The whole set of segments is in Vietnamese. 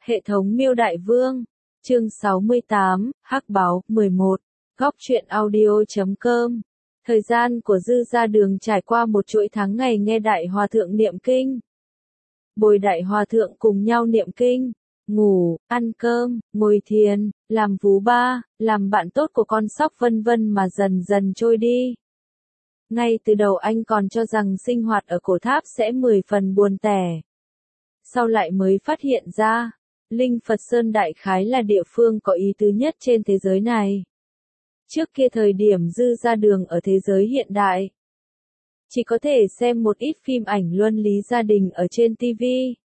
Hệ thống miêu đại vương. Chương 68, Hắc báo, 11. Góc truyện audio.com. Thời gian của Dư Gia Đường trải qua một chuỗi tháng ngày nghe Đại Hòa Thượng niệm kinh. Bồi Đại Hòa Thượng cùng nhau niệm kinh, ngủ, ăn cơm, ngồi thiền, làm vú ba, làm bạn tốt của con sóc vân vân mà dần dần trôi đi. Ngay từ đầu anh còn cho rằng sinh hoạt ở cổ tháp sẽ 10 phần buồn tẻ. Sau lại mới phát hiện ra, Linh Phật Sơn đại khái là địa phương có ý tứ nhất trên thế giới này. Trước kia thời điểm Dư Gia Đường ở thế giới hiện đại, chỉ có thể xem một ít phim ảnh luân lý gia đình ở trên TV.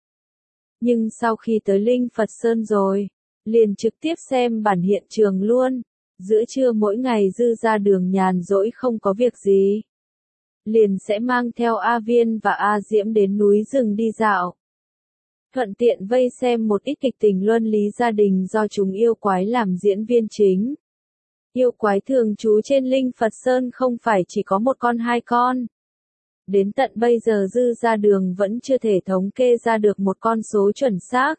Nhưng sau khi tới Linh Phật Sơn rồi, liền trực tiếp xem bản hiện trường luôn. Giữa trưa mỗi ngày Dư Gia Đường nhàn rỗi không có việc gì, liền sẽ mang theo A Viên và A Diễm đến núi rừng đi dạo. Thuận tiện vây xem một ít kịch tình luân lý gia đình do chúng yêu quái làm diễn viên chính. Yêu quái thường trú trên Linh Phật Sơn không phải chỉ có một con hai con. Đến tận bây giờ Dư Gia Đường vẫn chưa thể thống kê ra được một con số chuẩn xác.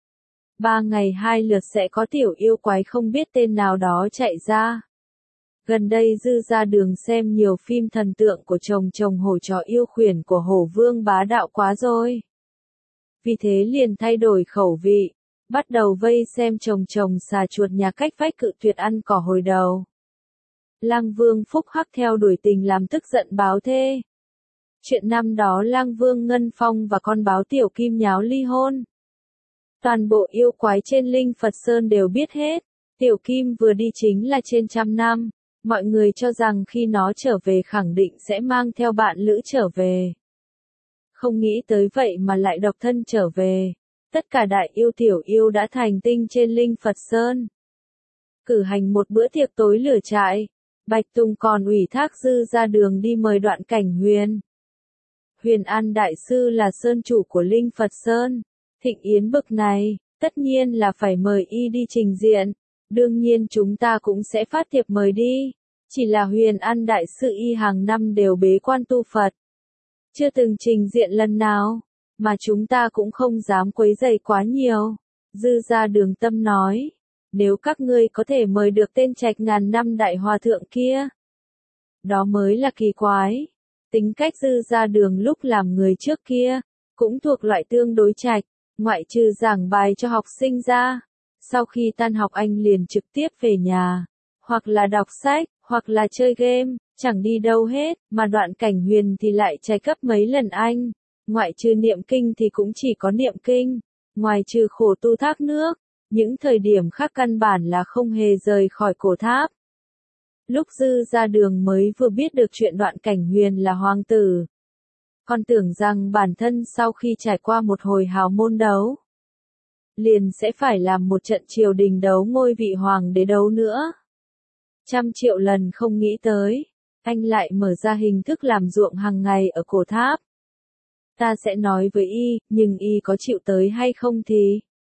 3 ngày 2 lượt sẽ có tiểu yêu quái không biết tên nào đó chạy ra. Gần đây Dư Gia Đường xem nhiều phim thần tượng của chồng hổ trò yêu khuyển của Hổ Vương bá đạo quá rồi. Vì thế liền thay đổi khẩu vị, bắt đầu vây xem chồng xà chuột nhà cách vách cự tuyệt ăn cỏ hồi đầu. Lang Vương Phúc Hắc theo đuổi tình làm tức giận báo thê. Chuyện năm đó Lang Vương Ngân Phong và con báo Tiểu Kim nháo ly hôn. Toàn bộ yêu quái trên Linh Phật Sơn đều biết hết. Tiểu Kim vừa đi chính là trên 100 năm. Mọi người cho rằng khi nó trở về khẳng định sẽ mang theo bạn lữ trở về. Không nghĩ tới vậy mà lại độc thân trở về. Tất cả đại yêu tiểu yêu đã thành tinh trên Linh Phật Sơn. Cử hành một bữa tiệc tối lửa trại. Bạch Tùng còn ủy thác Dư Gia Đường đi mời Đoạn Cảnh Huyền. Huyền An Đại Sư là sơn chủ của Linh Phật Sơn. Thịnh yến bực này, tất nhiên là phải mời y đi trình diện. Đương nhiên chúng ta cũng sẽ phát thiệp mời đi. Chỉ là Huyền An Đại Sư y hàng năm đều bế quan tu Phật. Chưa từng trình diện lần nào, mà chúng ta cũng không dám quấy rầy quá nhiều. Dư Gia Đường tâm nói, nếu các ngươi có thể mời được tên trạch ngàn năm đại hòa thượng kia, đó mới là kỳ quái. Tính cách Dư Gia Đường lúc làm người trước kia, cũng thuộc loại tương đối trạch, ngoại trừ giảng bài cho học sinh ra. Sau khi tan học anh liền trực tiếp về nhà, hoặc là đọc sách, hoặc là chơi game, chẳng đi đâu hết, mà Đoạn Cảnh Huyền thì lại trái cấp mấy lần anh. Ngoại trừ niệm kinh thì cũng chỉ có niệm kinh, ngoài trừ khổ tu thác nước, những thời điểm khác căn bản là không hề rời khỏi cổ tháp. Lúc Dư Gia Đường mới vừa biết được chuyện Đoạn Cảnh Huyền là hoàng tử, còn tưởng rằng bản thân sau khi trải qua một hồi hào môn đấu, liền sẽ phải làm một trận triều đình đấu ngôi vị hoàng đế đấu nữa. 100 triệu lần không nghĩ tới, anh lại mở ra hình thức làm ruộng hàng ngày ở cổ tháp. Ta sẽ nói với y, nhưng y có chịu tới hay không thì...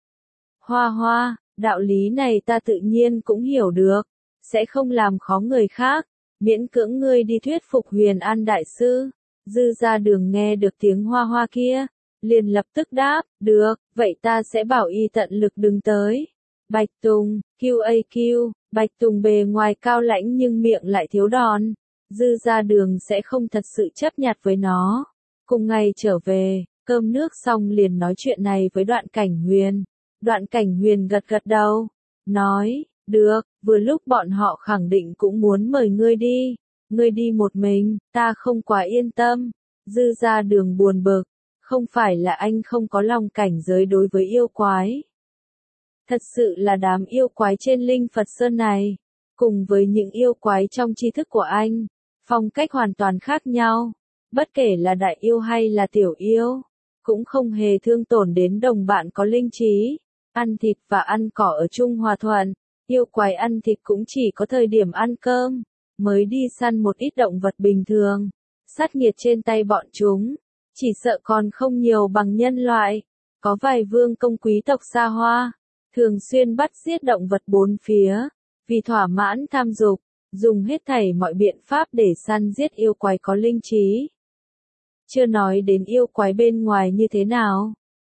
Hoa, đạo lý này ta tự nhiên cũng hiểu được, sẽ không làm khó người khác, miễn cưỡng ngươi đi thuyết phục Huyền An Đại Sư. Dư Gia Đường nghe được tiếng hoa kia, liền lập tức đáp, được, vậy ta sẽ bảo y tận lực đừng tới. Bạch Tùng, QAQ, Bạch Tùng bề ngoài cao lãnh nhưng miệng lại thiếu đòn. Dư Gia Đường sẽ không thật sự chấp nhặt với nó. Cùng ngày trở về, cơm nước xong liền nói chuyện này với Đoạn Cảnh Huyền. Đoạn Cảnh Huyền gật đầu, nói, được, vừa lúc bọn họ khẳng định cũng muốn mời ngươi đi. Ngươi đi một mình, ta không quá yên tâm. Dư Gia Đường buồn bực, không phải là anh không có lòng cảnh giới đối với yêu quái. Thật sự là đám yêu quái trên Linh Phật Sơn này, cùng với những yêu quái trong tri thức của anh, phong cách hoàn toàn khác nhau. Bất kể là đại yêu hay là tiểu yêu, cũng không hề thương tổn đến đồng bạn có linh trí. Ăn thịt và ăn cỏ ở chung hòa thuận. Yêu quái ăn thịt cũng chỉ có thời điểm ăn cơm, mới đi săn một ít động vật bình thường. Sát nghiệt trên tay bọn chúng, chỉ sợ còn không nhiều bằng nhân loại. Có vài vương công quý tộc xa hoa, thường xuyên bắt giết động vật bốn phía, vì thỏa mãn tham dục, dùng hết thảy mọi biện pháp để săn giết yêu quái có linh trí. Chưa nói đến yêu quái bên ngoài như thế nào,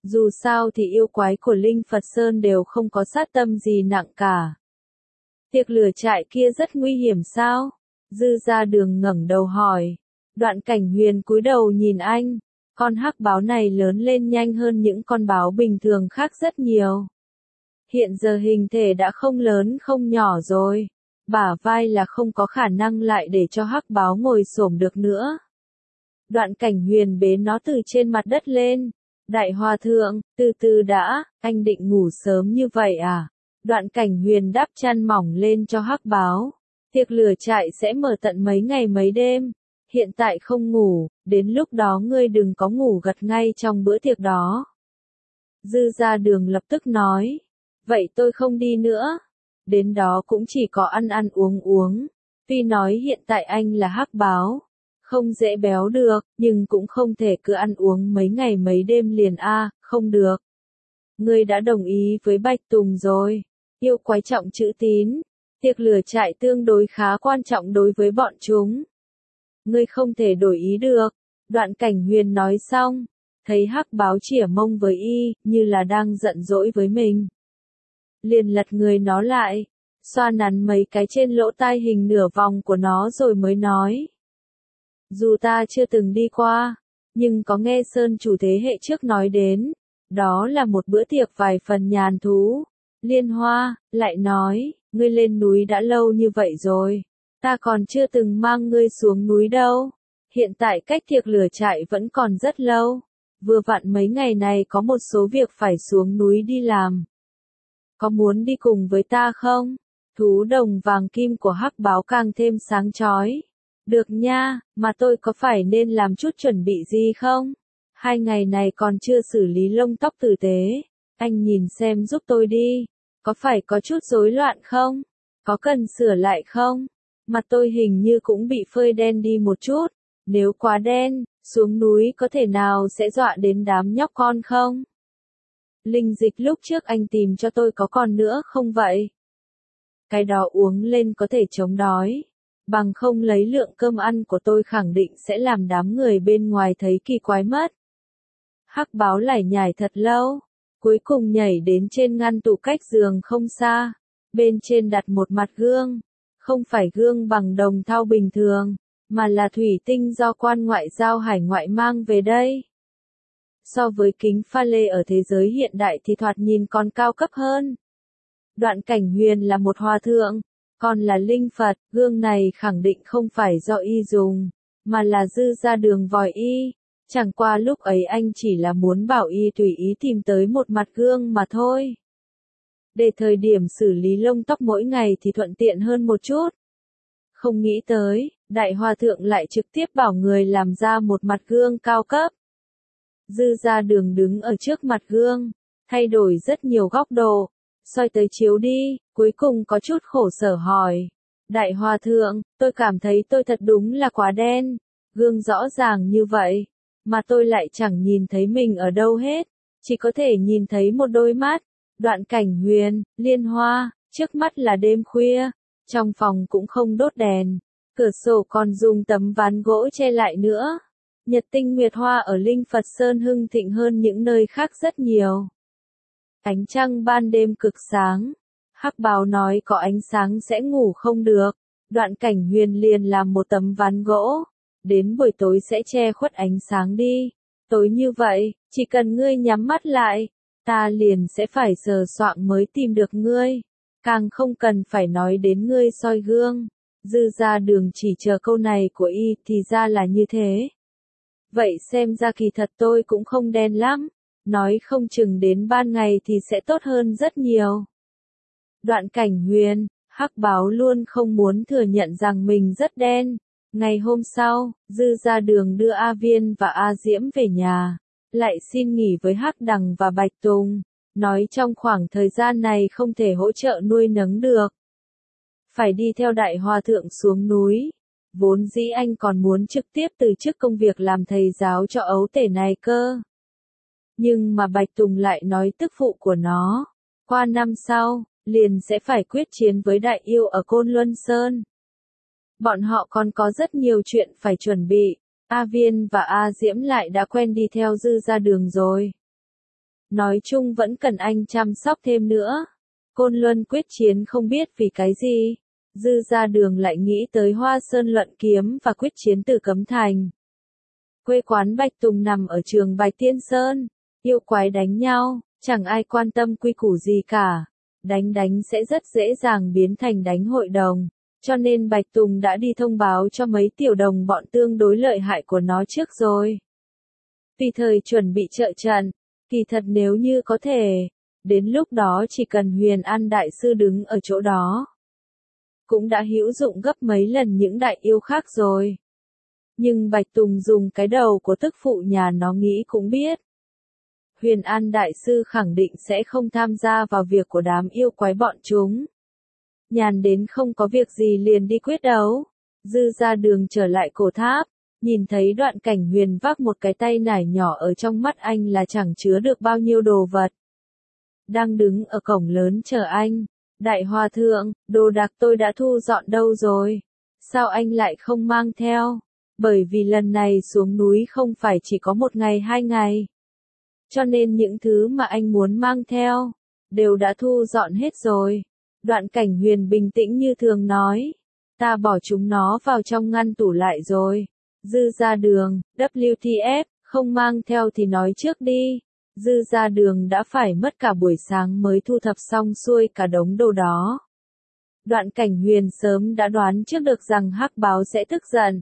Dù sao thì yêu quái của Linh Phật Sơn đều không có sát tâm gì nặng cả. Tiệc lửa trại kia rất nguy hiểm sao? Dư Gia Đường ngẩng đầu hỏi. Đoạn Cảnh Huyền cúi đầu nhìn anh. Con hắc báo này lớn lên nhanh hơn những con báo bình thường khác rất nhiều. Hiện giờ hình thể đã không lớn không nhỏ rồi. Bả vai là không có khả năng lại để cho hắc báo ngồi xổm được nữa. Đoạn Cảnh Huyền bế nó từ trên mặt đất lên. Đại Hòa Thượng, từ từ đã, anh định ngủ sớm như vậy à? Đoạn Cảnh Huyền đắp chăn mỏng lên cho hắc báo. Tiệc lửa trại sẽ mở tận mấy ngày mấy đêm. Hiện tại không ngủ, đến lúc đó ngươi đừng có ngủ gật ngay trong bữa tiệc đó. Dư Gia Đường lập tức nói. Vậy tôi không đi nữa. Đến đó cũng chỉ có ăn ăn uống uống. Tuy nói hiện tại anh là hắc báo. Không dễ béo được, nhưng cũng không thể cứ ăn uống mấy ngày mấy đêm liền không được. Ngươi đã đồng ý với Bạch Tùng rồi. Yêu quái trọng chữ tín. Tiệc lửa trại tương đối khá quan trọng đối với bọn chúng. Ngươi không thể đổi ý được. Đoạn Cảnh Huyền nói xong. Thấy hắc báo chỉa mông với y, như là đang giận dỗi với mình. Liền lật người nó lại. Xoa nắn mấy cái trên lỗ tai hình nửa vòng của nó rồi mới nói. Dù ta chưa từng đi qua, nhưng có nghe Sơn chủ thế hệ trước nói đến. Đó là một bữa tiệc vài phần nhàn thú. Liên Hoa, lại nói, ngươi lên núi đã lâu như vậy rồi. Ta còn chưa từng mang ngươi xuống núi đâu. Hiện tại cách tiệc lửa trại vẫn còn rất lâu. Vừa vặn mấy ngày này có một số việc phải xuống núi đi làm. Có muốn đi cùng với ta không? Thú đồng vàng kim của hắc báo càng thêm sáng chói. Được nha, mà tôi có phải nên làm chút chuẩn bị gì không? 2 ngày này còn chưa xử lý lông tóc tử tế. Anh nhìn xem giúp tôi đi. Có phải có chút rối loạn không? Có cần sửa lại không? Mặt tôi hình như cũng bị phơi đen đi một chút. Nếu quá đen, xuống núi có thể nào sẽ dọa đến đám nhóc con không? Linh dịch lúc trước anh tìm cho tôi có còn nữa không vậy? Cái đó uống lên có thể chống đói. Bằng không lấy lượng cơm ăn của tôi khẳng định sẽ làm đám người bên ngoài thấy kỳ quái mất. Hắc báo lải nhải thật lâu. Cuối cùng nhảy đến trên ngăn tủ cách giường không xa. Bên trên đặt một mặt gương. Không phải gương bằng đồng thau bình thường, mà là thủy tinh do quan ngoại giao hải ngoại mang về đây. So với kính pha lê ở thế giới hiện đại thì thoạt nhìn còn cao cấp hơn. Đoạn Cảnh Huyền là một hòa thượng, còn là linh Phật, gương này khẳng định không phải do y dùng, mà là Dư Gia Đường vòi y. Chẳng qua lúc ấy anh chỉ là muốn bảo y tùy ý tìm tới một mặt gương mà thôi. Để thời điểm xử lý lông tóc mỗi ngày thì thuận tiện hơn một chút. Không nghĩ tới, Đại Hòa Thượng lại trực tiếp bảo người làm ra một mặt gương cao cấp. Dư Gia Đường đứng ở trước mặt gương, thay đổi rất nhiều góc độ, soi tới chiếu đi, cuối cùng có chút khổ sở hỏi. Đại Hòa Thượng, tôi cảm thấy tôi thật đúng là quá đen, gương rõ ràng như vậy, mà tôi lại chẳng nhìn thấy mình ở đâu hết, chỉ có thể nhìn thấy một đôi mắt. Đoạn Cảnh Huyền, Liên Hoa, trước mắt là đêm khuya, trong phòng cũng không đốt đèn, cửa sổ còn dùng tấm ván gỗ che lại nữa. Nhật tinh nguyệt hoa ở Linh Phật Sơn hưng thịnh hơn những nơi khác rất nhiều. Ánh trăng ban đêm cực sáng. Hắc báo nói có ánh sáng sẽ ngủ không được. Đoạn Cảnh Huyền liền làm một tấm ván gỗ. Đến buổi tối sẽ che khuất ánh sáng đi. Tối như vậy, chỉ cần ngươi nhắm mắt lại, ta liền sẽ phải sờ soạng mới tìm được ngươi. Càng không cần phải nói đến ngươi soi gương. Dư Gia Đường chỉ chờ câu này của y thì ra là như thế. Vậy xem ra kỳ thật tôi cũng không đen lắm. Nói không chừng đến ban ngày thì sẽ tốt hơn rất nhiều. Đoạn Cảnh Huyền, hắc báo luôn không muốn thừa nhận rằng mình rất đen. Ngày hôm sau, Dư Gia Đường đưa A Viên và A Diễm về nhà. Lại xin nghỉ với Hắc Đằng và Bạch Tùng. Nói trong khoảng thời gian này không thể hỗ trợ nuôi nấng được. Phải đi theo Đại Hòa Thượng xuống núi. Vốn dĩ anh còn muốn trực tiếp từ chức công việc làm thầy giáo cho ấu tể này cơ. Nhưng mà Bạch Tùng lại nói tức phụ của nó, qua năm sau, liền sẽ phải quyết chiến với đại yêu ở Côn Luân Sơn. Bọn họ còn có rất nhiều chuyện phải chuẩn bị. A Viên và A Diễm lại đã quen đi theo Dư Gia Đường rồi. Nói chung vẫn cần anh chăm sóc thêm nữa. Côn Luân quyết chiến không biết vì cái gì. Dư Ra Đường lại nghĩ tới Hoa Sơn luận kiếm và quyết chiến từ Cấm Thành. Quê quán Bạch Tùng nằm ở trường Bạch Tiên Sơn. Yêu quái đánh nhau, chẳng ai quan tâm quy củ gì cả. Đánh sẽ rất dễ dàng biến thành đánh hội đồng. Cho nên Bạch Tùng đã đi thông báo cho mấy tiểu đồng bọn tương đối lợi hại của nó trước rồi. Tùy thời chuẩn bị trợ trận, kỳ thật nếu như có thể, đến lúc đó chỉ cần Huyền An Đại Sư đứng ở chỗ đó. Cũng đã hữu dụng gấp mấy lần những đại yêu khác rồi. Nhưng Bạch Tùng dùng cái đầu của tức phụ nhà nó nghĩ cũng biết. Huyền An Đại Sư khẳng định sẽ không tham gia vào việc của đám yêu quái bọn chúng. Nhàn đến không có việc gì liền đi quyết đấu. Dư Ra Đường trở lại cổ tháp, nhìn thấy Đoạn Cảnh Huyền vác một cái tay nải nhỏ ở trong mắt anh là chẳng chứa được bao nhiêu đồ vật. Đang đứng ở cổng lớn chờ anh. Đại Hòa Thượng, đồ đạc tôi đã thu dọn đâu rồi? Sao anh lại không mang theo? Bởi vì lần này xuống núi không phải chỉ có 1 ngày 2 ngày. Cho nên những thứ mà anh muốn mang theo, đều đã thu dọn hết rồi. Đoạn Cảnh Huyền bình tĩnh như thường nói. Ta bỏ chúng nó vào trong ngăn tủ lại rồi. Dư Ra Đường, WTF, không mang theo thì nói trước đi. Dư Ra Đường đã phải mất cả buổi sáng mới thu thập xong xuôi cả đống đồ đó. Đoạn Cảnh Huyền sớm đã đoán trước được rằng Hắc Báo sẽ tức giận.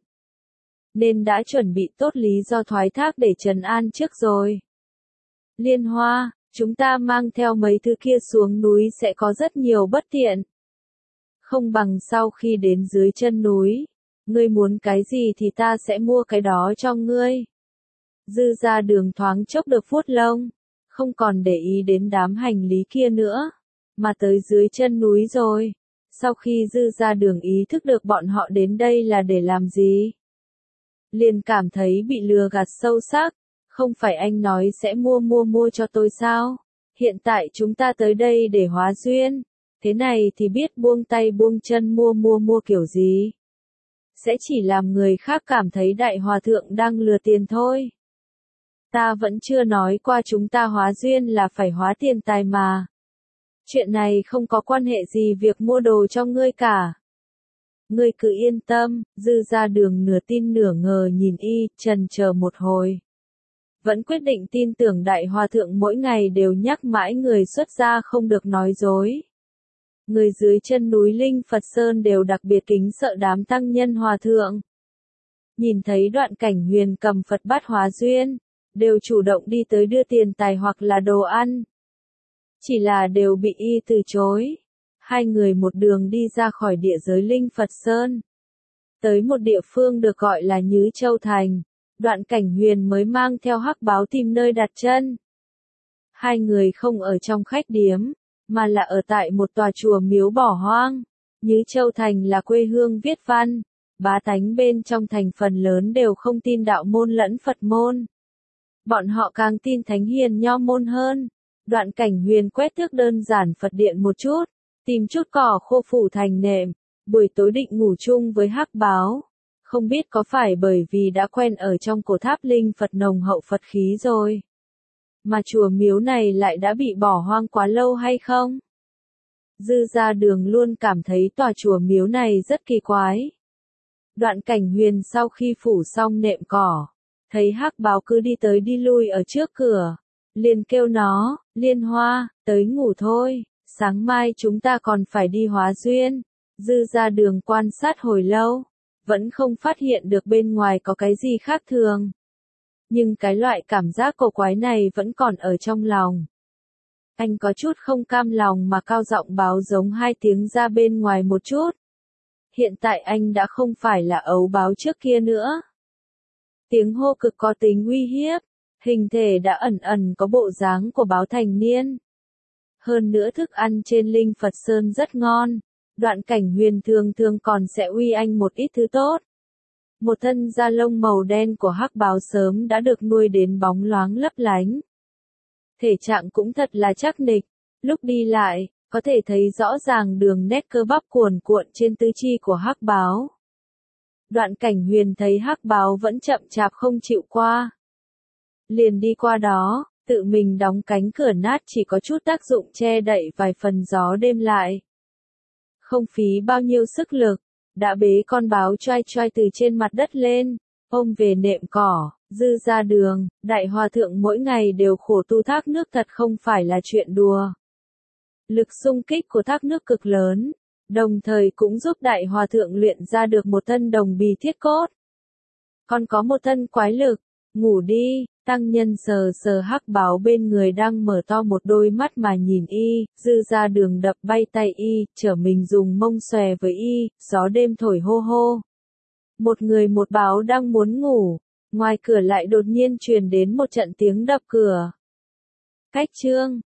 Nên đã chuẩn bị tốt lý do thoái thác để trấn an trước rồi. Liên Hoa, chúng ta mang theo mấy thứ kia xuống núi sẽ có rất nhiều bất tiện. Không bằng sau khi đến dưới chân núi, ngươi muốn cái gì thì ta sẽ mua cái đó cho ngươi. Dư Ra Đường thoáng chốc được vuốt lông, không còn để ý đến đám hành lý kia nữa, mà tới dưới chân núi rồi. Sau khi Dư Ra Đường ý thức được bọn họ đến đây là để làm gì, liền cảm thấy bị lừa gạt sâu sắc. Không phải anh nói sẽ mua cho tôi sao? Hiện tại chúng ta tới đây để hóa duyên. Thế này thì biết buông tay buông chân mua kiểu gì? Sẽ chỉ làm người khác cảm thấy Đại Hòa Thượng đang lừa tiền thôi. Ta vẫn chưa nói qua chúng ta hóa duyên là phải hóa tiền tài mà. Chuyện này không có quan hệ gì việc mua đồ cho ngươi cả. Ngươi cứ yên tâm. Dư Ra Đường nửa tin nửa ngờ nhìn y, chần chờ một hồi. Vẫn quyết định tin tưởng Đại Hòa Thượng mỗi ngày đều nhắc mãi người xuất gia không được nói dối. Người dưới chân núi Linh Phật Sơn đều đặc biệt kính sợ đám tăng nhân Hòa Thượng. Nhìn thấy Đoạn Cảnh Huyền cầm Phật bát hóa duyên, đều chủ động đi tới đưa tiền tài hoặc là đồ ăn. Chỉ là đều bị y từ chối. Hai người một đường đi ra khỏi địa giới Linh Phật Sơn. Tới một địa phương được gọi là Nhứ Châu Thành. Đoạn Cảnh Huyền mới mang theo Hắc Báo tìm nơi đặt chân. Hai người không ở trong khách điếm, mà là ở tại một tòa chùa miếu bỏ hoang. Nhứ Châu Thành là quê hương viết văn, bá tánh bên trong thành phần lớn đều không tin đạo môn lẫn Phật môn. Bọn họ càng tin Thánh Hiền Nho môn hơn. Đoạn Cảnh Huyền quét thước đơn giản Phật điện một chút, tìm chút cỏ khô phủ thành nệm, buổi tối định ngủ chung với Hắc Báo. Không biết có phải bởi vì đã quen ở trong cổ tháp Linh Phật nồng hậu Phật khí rồi, mà chùa miếu này lại đã bị bỏ hoang quá lâu hay không? Dư Ra Đường luôn cảm thấy tòa chùa miếu này rất kỳ quái. Đoạn Cảnh Huyền sau khi phủ xong nệm cỏ, thấy Hắc Báo cứ đi tới đi lui ở trước cửa, liền kêu nó, Liên Hoa, tới ngủ thôi, sáng mai chúng ta còn phải đi hóa duyên. Dư Ra Đường quan sát hồi lâu, vẫn không phát hiện được bên ngoài có cái gì khác thường. Nhưng cái loại cảm giác cổ quái này vẫn còn ở trong lòng. Anh có chút không cam lòng mà cao giọng báo giống 2 tiếng ra bên ngoài một chút. Hiện tại anh đã không phải là ấu báo trước kia nữa. Tiếng hô cực có tính uy hiếp, hình thể đã ẩn ẩn có bộ dáng của báo thành niên. Hơn nữa thức ăn trên Linh Phật Sơn rất ngon. Đoạn Cảnh Huyền thường thường còn sẽ uy anh một ít thứ tốt. Một thân da lông màu đen của Hắc Báo sớm đã được nuôi đến bóng loáng lấp lánh. Thể trạng cũng thật là chắc nịch, lúc đi lại, có thể thấy rõ ràng đường nét cơ bắp cuồn cuộn trên tứ chi của Hắc Báo. Đoạn Cảnh Huyền thấy Hắc Báo vẫn chậm chạp không chịu qua. Liền đi qua đó, tự mình đóng cánh cửa nát chỉ có chút tác dụng che đậy vài phần gió đêm lại. Không phí bao nhiêu sức lực, đã bế con báo choai choai từ trên mặt đất lên, ôm về nệm cỏ. Dư Ra Đường, Đại Hòa Thượng mỗi ngày đều khổ tu thác nước thật không phải là chuyện đùa. Lực xung kích của thác nước cực lớn, đồng thời cũng giúp Đại Hòa Thượng luyện ra được một thân đồng bì thiết cốt. Còn có một thân quái lực, ngủ đi, tăng nhân sờ sờ hắc báo bên người đang mở to một đôi mắt mà nhìn y, Dư Ra Đường đập bay tay y, trở mình dùng mông xòe với y, gió đêm thổi hô hô. Một người một báo đang muốn ngủ, ngoài cửa lại đột nhiên truyền đến một trận tiếng đập cửa. Cách chương